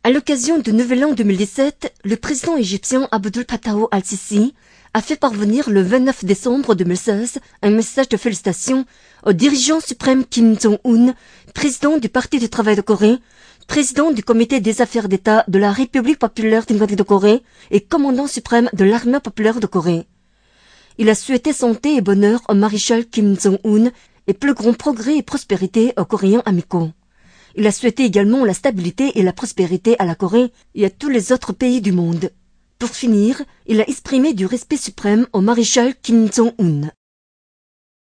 À l'occasion du Nouvel An 2017, le président égyptien Abdel Fattah al-Sisi a fait parvenir le 29 décembre 2016 un message de félicitations au dirigeant suprême Kim Jong-un, président du Parti du travail de Corée, président du comité des affaires d'État de la République populaire démocratique de Corée et commandant suprême de l'armée populaire de Corée. Il a souhaité santé et bonheur au maréchal Kim Jong-un et plus grand progrès et prospérité aux Coréens amicaux. Il a souhaité également la stabilité et la prospérité à la Corée et à tous les autres pays du monde. Pour finir, il a exprimé du respect suprême au maréchal Kim Jong-un.